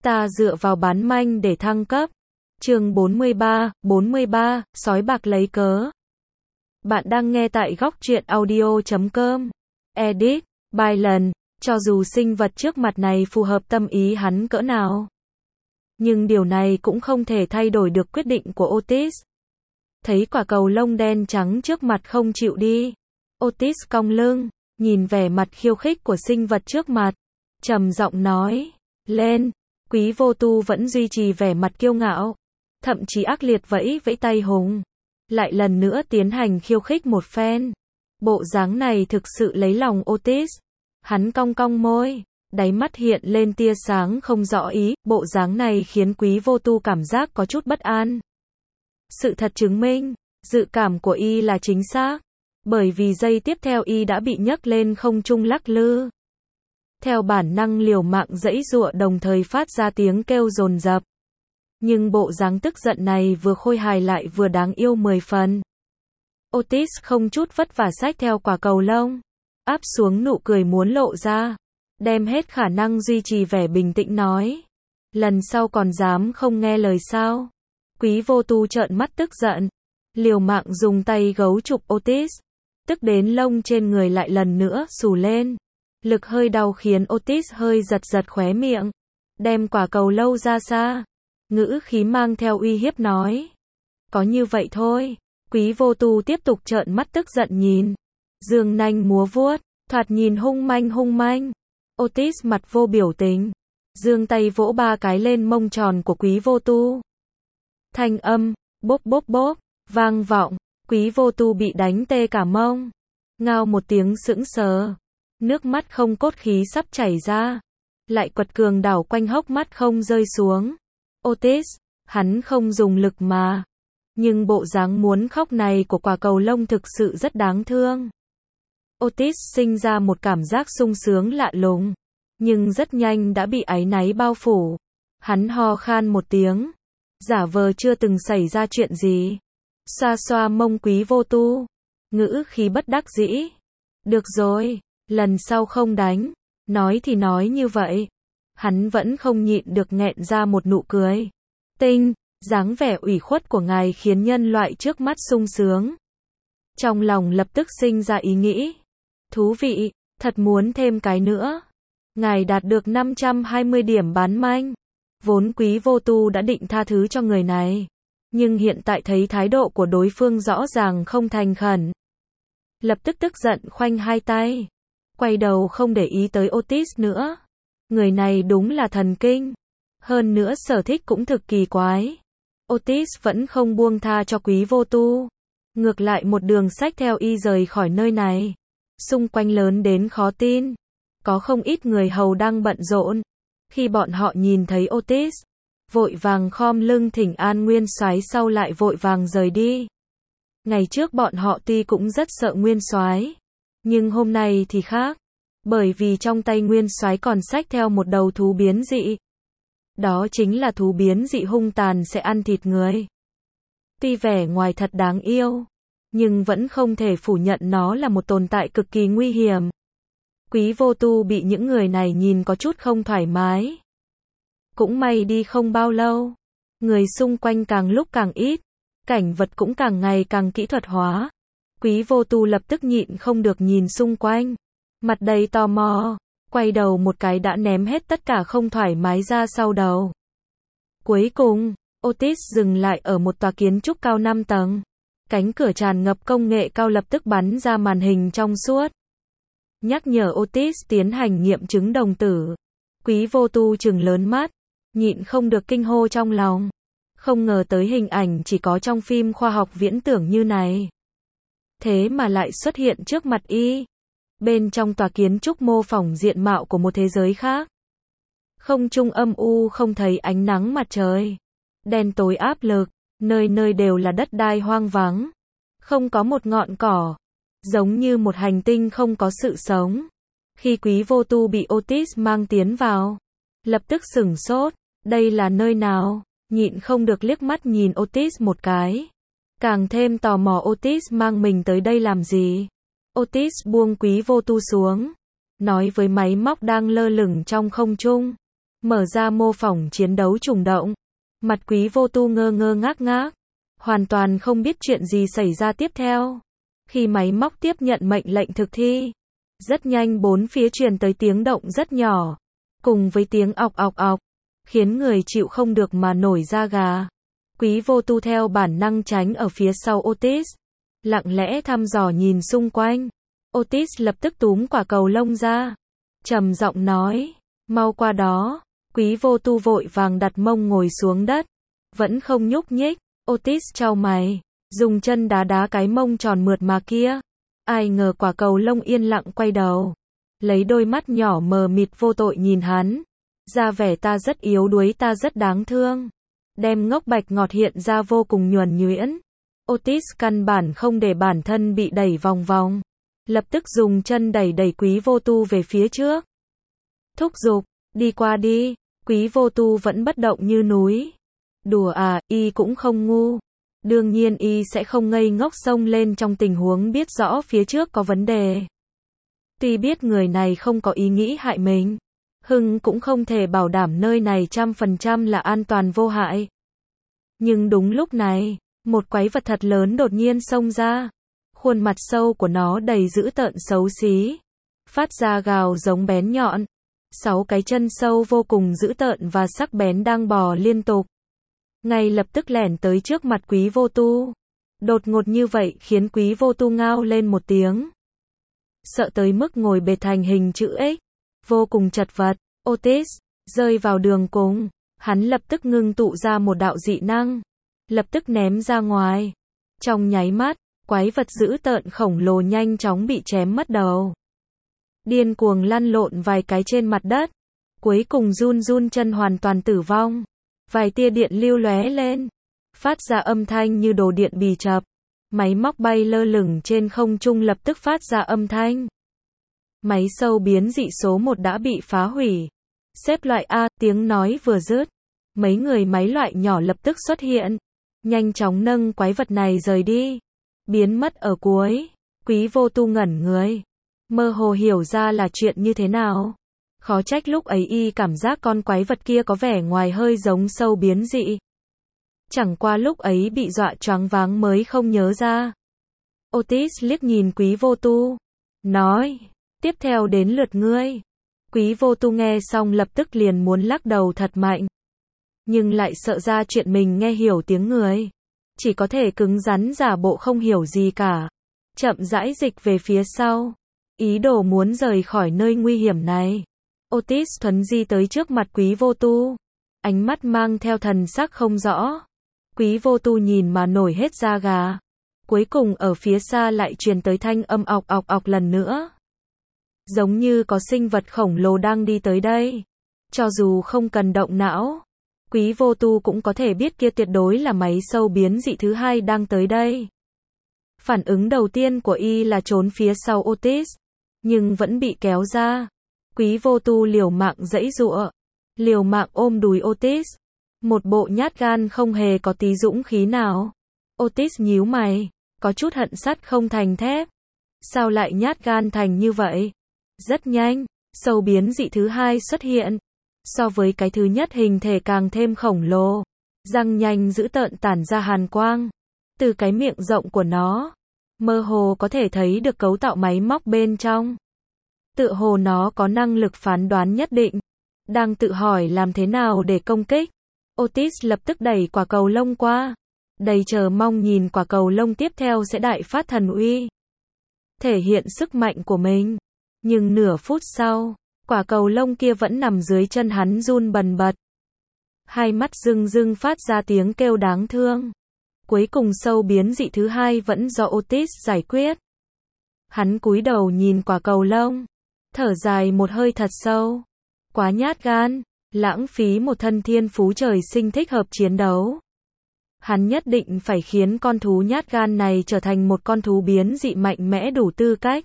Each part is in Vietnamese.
Ta dựa vào bán manh để thăng cấp. Chương 43, sói bạc lấy cớ. Bạn đang nghe tại góc truyện audio.com. Edit, by Lần. Cho dù sinh vật trước mặt này phù hợp tâm ý hắn cỡ nào, nhưng điều này cũng không thể thay đổi được quyết định của Otis. Thấy quả cầu lông đen trắng trước mặt không chịu đi, Otis cong lưng, nhìn vẻ mặt khiêu khích của sinh vật trước mặt, trầm giọng nói, lên. Quý Vô Tu vẫn duy trì vẻ mặt kiêu ngạo, thậm chí ác liệt vẫy vẫy tay hùng, lại lần nữa tiến hành khiêu khích một phen. Bộ dáng này thực sự lấy lòng Otis. Hắn cong cong môi, đáy mắt hiện lên tia sáng không rõ ý, bộ dáng này khiến Quý Vô Tu cảm giác có chút bất an. Sự thật chứng minh, dự cảm của y là chính xác, bởi vì giây tiếp theo y đã bị nhấc lên không trung lắc lư. Theo bản năng liều mạng giãy giụa đồng thời phát ra tiếng kêu dồn dập. Nhưng bộ dáng tức giận này vừa khôi hài lại vừa đáng yêu 10 phần. Otis không chút vất vả xách theo quả cầu lông, áp xuống nụ cười muốn lộ ra, đem hết khả năng duy trì vẻ bình tĩnh nói, lần sau còn dám không nghe lời sao? Quý Vô Tu trợn mắt tức giận, liều mạng dùng tay gấu chụp Otis, tức đến lông trên người lại lần nữa xù lên. Lực hơi đau khiến Otis hơi giật giật khóe miệng, đem quả cầu lâu ra xa, ngữ khí mang theo uy hiếp nói, có như vậy thôi. Quý Vô Tu tiếp tục trợn mắt tức giận nhìn, dương nanh múa vuốt, thoạt nhìn hung manh. Otis mặt vô biểu tình, giương tay vỗ 3 cái lên mông tròn của Quý Vô Tu. Thanh âm, bốp, vang vọng, Quý Vô Tu bị đánh tê cả mông, ngao một tiếng sững sờ, nước mắt không cốt khí sắp chảy ra, lại quật cường đảo quanh hốc mắt không rơi xuống. Otis, hắn không dùng lực mà, nhưng bộ dáng muốn khóc này của quả cầu lông thực sự rất đáng thương. Otis sinh ra một cảm giác sung sướng lạ lùng, nhưng rất nhanh đã bị áy náy bao phủ. Hắn ho khan một tiếng, giả vờ chưa từng xảy ra chuyện gì, xoa xoa mông Quý Vô Tu, ngữ khí bất đắc dĩ. Được rồi, lần sau không đánh. Nói thì nói như vậy, hắn vẫn không nhịn được nghẹn ra một nụ cười. Tinh, dáng vẻ ủy khuất của ngài khiến nhân loại trước mắt sung sướng. Trong lòng lập tức sinh ra ý nghĩ, thú vị, thật muốn thêm cái nữa. Ngài đạt được 520 điểm bán manh. Vốn Quý Vô Tu đã định tha thứ cho người này, nhưng hiện tại thấy thái độ của đối phương rõ ràng không thành khẩn, lập tức tức giận khoanh hai tay, quay đầu không để ý tới Otis nữa. Người này đúng là thần kinh, hơn nữa sở thích cũng thực kỳ quái. Otis vẫn không buông tha cho Quý Vô Tu, ngược lại một đường xách theo y rời khỏi nơi này. Xung quanh lớn đến khó tin, có không ít người hầu đang bận rộn. Khi bọn họ nhìn thấy Otis, vội vàng khom lưng thỉnh an Nguyên Soái, sau lại vội vàng rời đi. Ngày trước bọn họ tuy cũng rất sợ Nguyên Soái, nhưng hôm nay thì khác, bởi vì trong tay Nguyên Soái còn xách theo một đầu thú biến dị. Đó chính là thú biến dị hung tàn sẽ ăn thịt người. Tuy vẻ ngoài thật đáng yêu, nhưng vẫn không thể phủ nhận nó là một tồn tại cực kỳ nguy hiểm. Quý Vô Tu bị những người này nhìn có chút không thoải mái. Cũng may đi không bao lâu, người xung quanh càng lúc càng ít, cảnh vật cũng càng ngày càng kỹ thuật hóa. Quý Vô Tu lập tức nhịn không được nhìn xung quanh, mặt đầy tò mò, quay đầu một cái đã ném hết tất cả không thoải mái ra sau đầu. Cuối cùng, Otis dừng lại ở một tòa kiến trúc cao 5 tầng. Cánh cửa tràn ngập công nghệ cao lập tức bắn ra màn hình trong suốt, nhắc nhở Otis tiến hành nghiệm chứng đồng tử. Quý Vô Tu trừng lớn mắt, nhịn không được kinh hô trong lòng. Không ngờ tới hình ảnh chỉ có trong phim khoa học viễn tưởng như này, thế mà lại xuất hiện trước mặt y. Bên trong tòa kiến trúc mô phỏng diện mạo của một thế giới khác. Không trung âm u không thấy ánh nắng mặt trời, đen tối áp lực, nơi nơi đều là đất đai hoang vắng, không có một ngọn cỏ, giống như một hành tinh không có sự sống. Khi Quý Vô Tu bị Otis mang tiến vào, lập tức sửng sốt, đây là nơi nào? Nhịn không được liếc mắt nhìn Otis một cái, càng thêm tò mò Otis mang mình tới đây làm gì. Otis buông Quý Vô Tu xuống, nói với máy móc đang lơ lửng trong không trung, mở ra mô phỏng chiến đấu trùng động. Mặt Quý Vô Tu ngơ ngơ ngác ngác, hoàn toàn không biết chuyện gì xảy ra tiếp theo. Khi máy móc tiếp nhận mệnh lệnh thực thi, rất nhanh bốn phía truyền tới tiếng động rất nhỏ, cùng với tiếng ọc ọc ọc, khiến người chịu không được mà nổi da gà. Quý Vô Tu theo bản năng tránh ở phía sau Otis, lặng lẽ thăm dò nhìn xung quanh. Otis lập tức túm quả cầu lông ra, trầm giọng nói, mau qua đó. Quý Vô Tu vội vàng đặt mông ngồi xuống đất, vẫn không nhúc nhích. Otis chau mày, dùng chân đá đá cái mông tròn mượt mà kia. Ai ngờ quả cầu lông yên lặng quay đầu, lấy đôi mắt nhỏ mờ mịt vô tội nhìn hắn, ra vẻ ta rất yếu đuối, ta rất đáng thương. Đem ngốc bạch ngọt hiện ra vô cùng nhuần nhuyễn. Otis căn bản không để bản thân bị đẩy vòng vòng, lập tức dùng chân đẩy đẩy Quý Vô Tu về phía trước. Thúc giục, đi qua đi. Quý Vô Tu vẫn bất động như núi. Đùa à, y cũng không ngu. Đương nhiên y sẽ không ngây ngốc xông lên trong tình huống biết rõ phía trước có vấn đề. Tuy biết người này không có ý nghĩ hại mình, Hưng cũng không thể bảo đảm nơi này 100% là an toàn vô hại. Nhưng đúng lúc này, một quái vật thật lớn đột nhiên xông ra. Khuôn mặt sâu của nó đầy dữ tợn xấu xí, phát ra gào giống bén nhọn. 6 cái chân sâu vô cùng dữ tợn và sắc bén đang bò liên tục, ngay lập tức lẻn tới trước mặt Quý Vô Tu. Đột ngột như vậy khiến Quý Vô Tu ngao lên một tiếng, sợ tới mức ngồi bệt thành hình chữ X, vô cùng chật vật. Otis rơi vào đường cùng, hắn lập tức ngưng tụ ra một đạo dị năng, lập tức ném ra ngoài. Trong nháy mắt, quái vật dữ tợn khổng lồ nhanh chóng bị chém mất đầu, điên cuồng lăn lộn vài cái trên mặt đất, cuối cùng run run chân hoàn toàn tử vong. Vài tia điện lưu lóe lên, phát ra âm thanh như đồ điện bị chập. Máy móc bay lơ lửng trên không trung lập tức phát ra âm thanh. Máy sâu biến dị số 1 đã bị phá hủy. Xếp loại A, tiếng nói vừa dứt, mấy người máy loại nhỏ lập tức xuất hiện, nhanh chóng nâng quái vật này rời đi, biến mất ở cuối. Quý Vô Tu ngẩn người, mơ hồ hiểu ra là chuyện như thế nào. Khó trách lúc ấy y cảm giác con quái vật kia có vẻ ngoài hơi giống sâu biến dị. Chẳng qua lúc ấy bị dọa choáng váng mới không nhớ ra. Otis liếc nhìn Quý Vô Tu, nói, tiếp theo đến lượt ngươi. Quý Vô Tu nghe xong lập tức liền muốn lắc đầu thật mạnh, nhưng lại sợ ra chuyện mình nghe hiểu tiếng người, chỉ có thể cứng rắn giả bộ không hiểu gì cả, chậm rãi dịch về phía sau, ý đồ muốn rời khỏi nơi nguy hiểm này. Otis thuấn di tới trước mặt Quý Vô Tu, ánh mắt mang theo thần sắc không rõ. Quý Vô Tu nhìn mà nổi hết da gà. Cuối cùng ở phía xa lại truyền tới thanh âm ọc ọc ọc lần nữa. Giống như có sinh vật khổng lồ đang đi tới đây. Cho dù không cần động não, Quý Vô Tu cũng có thể biết kia tuyệt đối là máy sâu biến dị thứ hai đang tới đây. Phản ứng đầu tiên của y là trốn phía sau Otis, nhưng vẫn bị kéo ra. Quý Vô Tu liều mạng giãy giụa, liều mạng ôm đùi Otis, một bộ nhát gan không hề có tí dũng khí nào. Otis nhíu mày, có chút hận sắt không thành thép. Sao lại nhát gan thành như vậy? Rất nhanh, sâu biến dị thứ hai xuất hiện. So với cái thứ nhất hình thể càng thêm khổng lồ, răng nhanh dữ tợn tản ra hàn quang. Từ cái miệng rộng của nó, mơ hồ có thể thấy được cấu tạo máy móc bên trong. Tựa hồ nó có năng lực phán đoán nhất định, đang tự hỏi làm thế nào để công kích. Otis lập tức đẩy quả cầu lông qua, đầy chờ mong nhìn quả cầu lông tiếp theo sẽ đại phát thần uy, thể hiện sức mạnh của mình. Nhưng nửa phút sau, quả cầu lông kia vẫn nằm dưới chân hắn run bần bật. Hai mắt rưng rưng phát ra tiếng kêu đáng thương. Cuối cùng sâu biến dị thứ hai vẫn do Otis giải quyết. Hắn cúi đầu nhìn quả cầu lông, thở dài một hơi thật sâu. Quá nhát gan, lãng phí một thân thiên phú trời sinh thích hợp chiến đấu. Hắn nhất định phải khiến con thú nhát gan này trở thành một con thú biến dị mạnh mẽ đủ tư cách.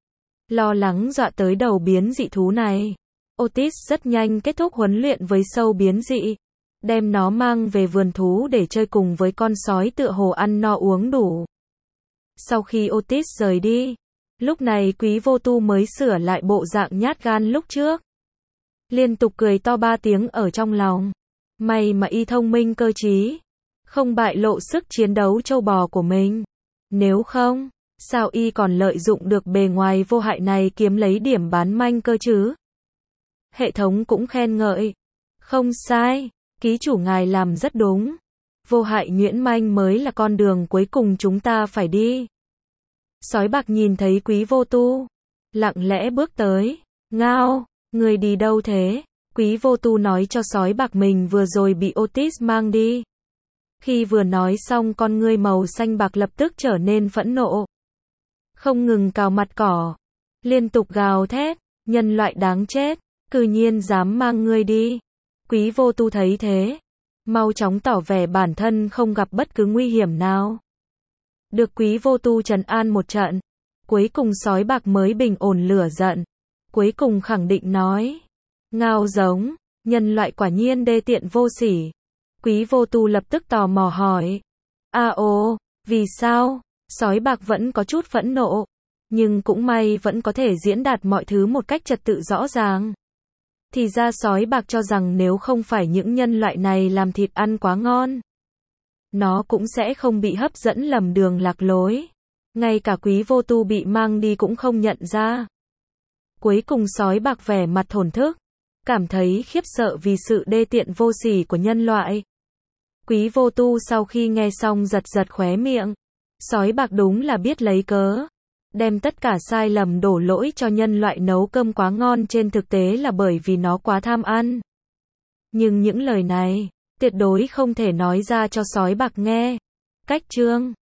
Lo lắng dọa tới đầu biến dị thú này, Otis rất nhanh kết thúc huấn luyện với sâu biến dị, đem nó mang về vườn thú để chơi cùng với con sói tựa hồ ăn no uống đủ. Sau khi Otis rời đi, lúc này Quý Vô Tu mới sửa lại bộ dạng nhát gan lúc trước. Liên tục cười to 3 tiếng ở trong lòng. May mà y thông minh cơ trí, không bại lộ sức chiến đấu trâu bò của mình. Nếu không, sao y còn lợi dụng được bề ngoài vô hại này kiếm lấy điểm bán manh cơ chứ? Hệ thống cũng khen ngợi. Không sai, ký chủ ngài làm rất đúng. Vô hại nhuyễn manh mới là con đường cuối cùng chúng ta phải đi. Sói bạc nhìn thấy Quý Vô Tu, lặng lẽ bước tới. Ngao, người đi đâu thế? Quý Vô Tu nói cho sói bạc mình vừa rồi bị Otis mang đi. Khi vừa nói xong con ngươi màu xanh bạc lập tức trở nên phẫn nộ. Không ngừng cào mặt cỏ, liên tục gào thét, nhân loại đáng chết, cư nhiên dám mang ngươi đi. Quý Vô Tu thấy thế, mau chóng tỏ vẻ bản thân không gặp bất cứ nguy hiểm nào. Được Quý Vô Tu trấn an một trận, cuối cùng sói bạc mới bình ổn lửa giận. Cuối cùng khẳng định nói, Ngao giống, nhân loại quả nhiên đê tiện vô sỉ. Quý Vô Tu lập tức tò mò hỏi, vì sao? Sói bạc vẫn có chút phẫn nộ, nhưng cũng may vẫn có thể diễn đạt mọi thứ một cách trật tự rõ ràng. Thì ra sói bạc cho rằng nếu không phải những nhân loại này làm thịt ăn quá ngon, nó cũng sẽ không bị hấp dẫn lầm đường lạc lối. Ngay cả Quý Vô Tu bị mang đi cũng không nhận ra. Cuối cùng sói bạc vẻ mặt thổn thức, cảm thấy khiếp sợ vì sự đê tiện vô sỉ của nhân loại. Quý Vô Tu sau khi nghe xong giật giật khóe miệng. Sói bạc đúng là biết lấy cớ, đem tất cả sai lầm đổ lỗi cho nhân loại nấu cơm quá ngon, trên thực tế là bởi vì nó quá tham ăn. Nhưng những lời này tuyệt đối không thể nói ra cho sói bạc nghe. Cách chương